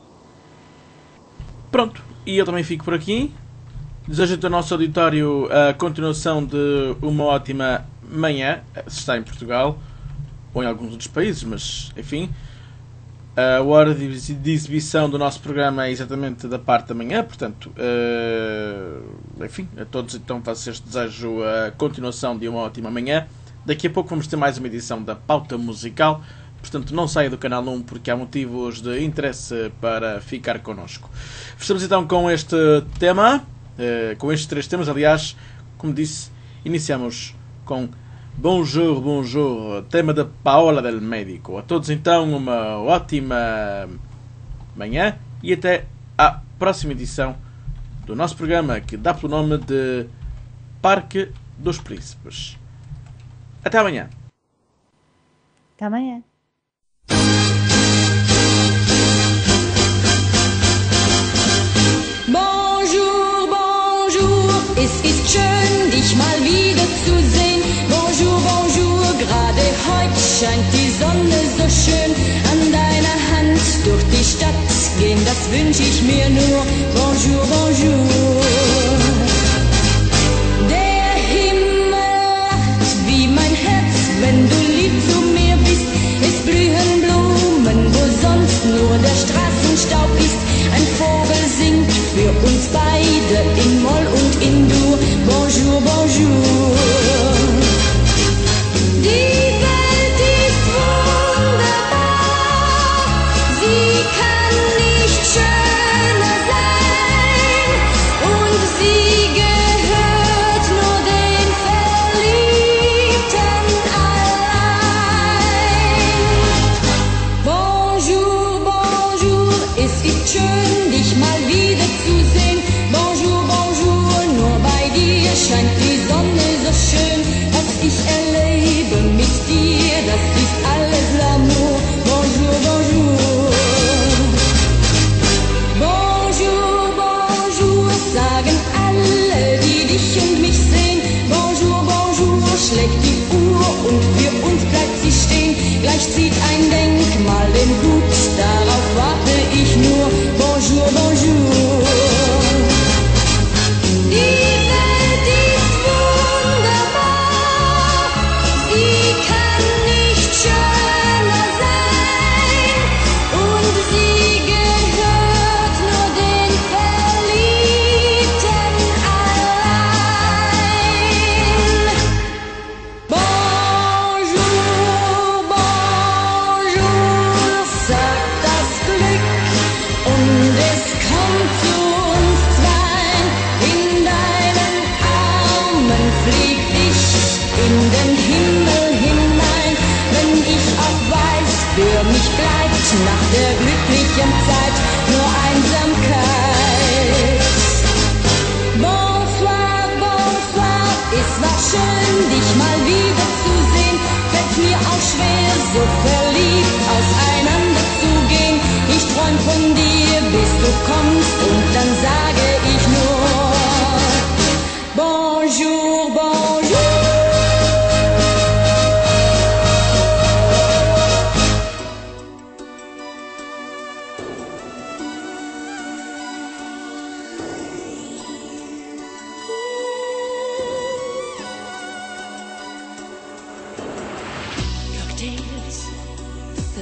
Pronto, e eu também fico por aqui. Desejo ao nosso auditório a continuação de uma ótima manhã, se está em Portugal ou em alguns outros países, mas enfim. A hora de exibição do nosso programa é exatamente da parte da manhã, portanto, uh, enfim, a todos então faço este desejo a continuação de uma ótima manhã. Daqui a pouco vamos ter mais uma edição da Pauta Musical, portanto não saia do canal um porque há motivos de interesse para ficar connosco. Fechamos então com este tema, uh, com estes três temas, aliás, como disse, iniciamos com Bonjour, bonjour, tema da Paola del Médico. A todos então uma ótima manhã e até à próxima edição do nosso programa que dá pelo nome de Parque dos Príncipes. Até amanhã. Até amanhã. Bonjour, bonjour, es ist schön, dich mal wieder zu sehen. Bonjour, bonjour, gerade heute scheint die Sonne so schön. An deiner Hand durch die Stadt gehen, das wünsch ich mir nur. Bonjour, bonjour. Der Himmel lacht wie mein Herz, wenn du lieb zu mir bist. Es blühen Blumen, wo sonst nur der Straßenstaub ist. Ein Vogel singt für uns beide in Moll und in Dur. Bonjour, bonjour. Die Welt ist wunderbar, sie kann nicht schöner sein und sie gehört nur den Verliebten allein. Bonjour, bonjour, es ist schön, dich mal wieder zu sehen. Bonjour, bonjour, nur bei dir scheint die Sonne so schön, was ich erlebe mit dir, das ist alles l'amour. Bonjour, bonjour. Bonjour, bonjour, sagen alle, die dich und mich sehen. Bonjour, bonjour, schlägt die Uhr und für uns bleibt sie stehen. Gleich zieht ein Denkmal den Hut, darauf warte ich nur. Bonjour, bonjour. Die Welt ist wunderbar, sie kann nicht schöner sein und sie gehört nur den Verliebten allein. Bonjour, bonjour, sagt das Glück und es kommt zu uns zweien. In deinen Armen flieg ich in den Himmel hinein, wenn ich auch weiß, für mich bleibt nach der glücklichen Zeit nur Einsamkeit. Bonsoir, bonsoir, es war schön, dich mal wieder zu sehen. Fällt mir auch schwer, so verliebt auseinanderzugehen. Ich träum von dir, bis du kommst und dann sage ich nur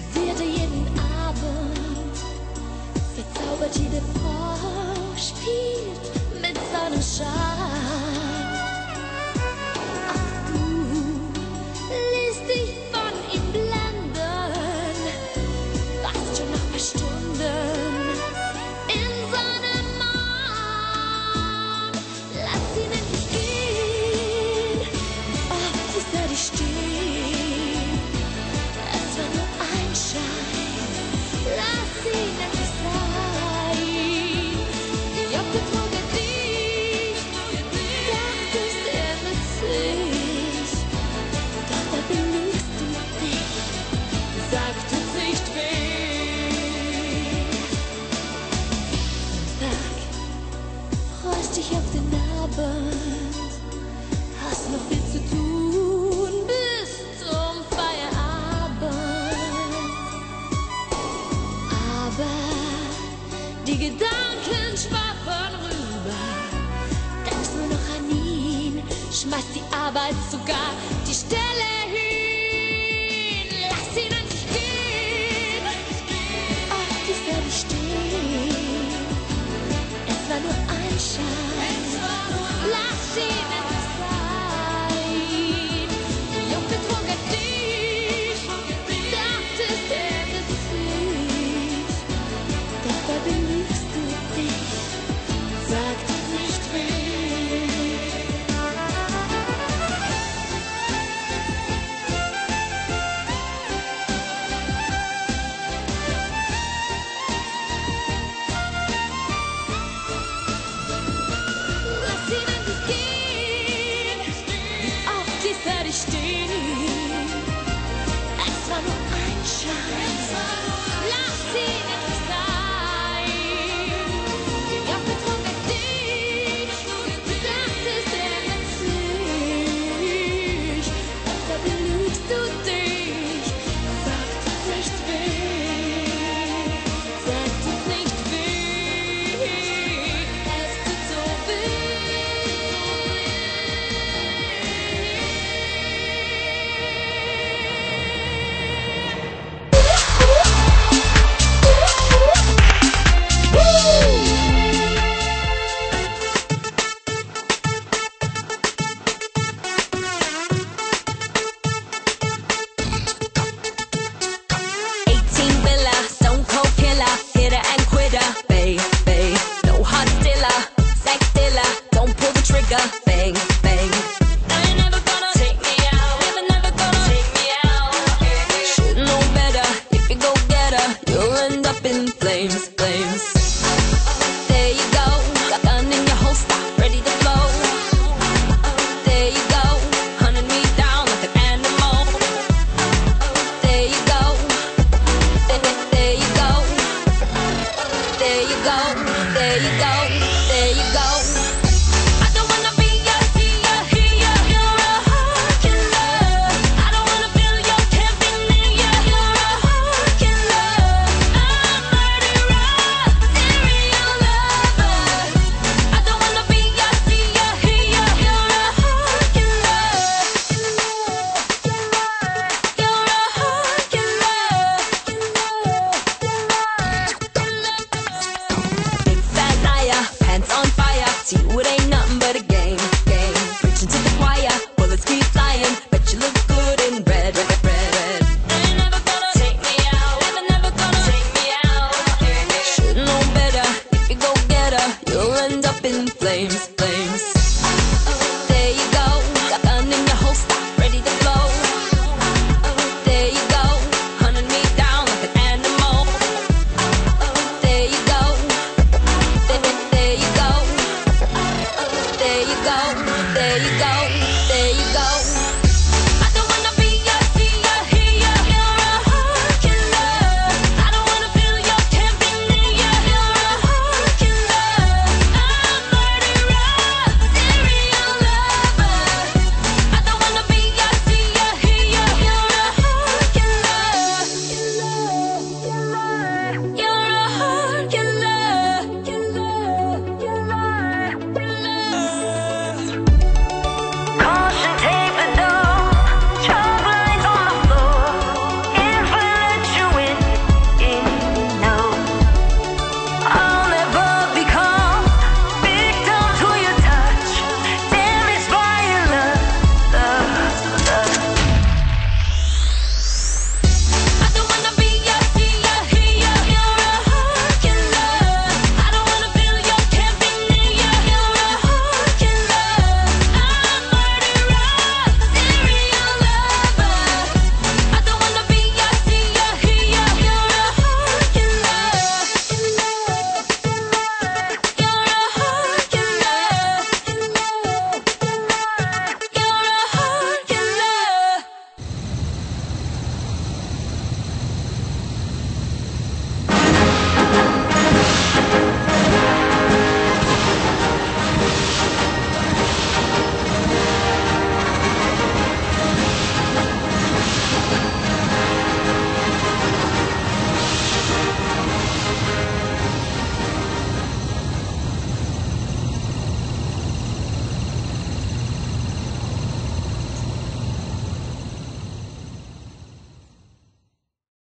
servierte jeden Abend, verzaubert jede Frau, spielt mit Sonnenschein. Auch du lässt dich von ihm blenden, warst schon nach paar Stunden in seinem Arm. Lass ihn endlich gehen, oft siehst er dich stehen. Es war nur ein Schein, lass ihn endlich sein. Wie oft betrog er dich, dachtest er mit sich, doch da belügst du dich, sag tut nicht weh. Sag, freust dich auf den Abend, hast noch viel zu tun bis zum Feierabend. Aber die Gedanken schwappen rüber, denkst nur noch an ihn, schmeißt die Arbeit sogar die Stelle hin. Lass ihn endlich gehen, oft siehst er dich stehen. Es war nur ein Schein, lass ihn endlich sein. Wie oft betrog er dich, dachtest er mit sich, doch da belügst du dich, sag tut nicht weh. Lass ihn endlich gehen, wie oft siehst er dich stehen. Es war nur ein Schein, lass ihn endlich sein. Wie oft betrog er dich, dachtest er mit sich, doch da belügst du dich, sag tut nicht weh, sag tut nicht weh, es tut so eighteen wheeler, stone cold killer, hitter and quitter, babe, babe. No heart stiller, sex dealer, don't pull the trigger, bang, bang. No, you're never gonna take me out, never, never gonna take me out. Should know better, if you go get her, you'll end up in flames, flames. There you go, got gun in your holster, ready to blow. There you go, hunting me down like an animal. There you go. There, there you go. There you go. There you go.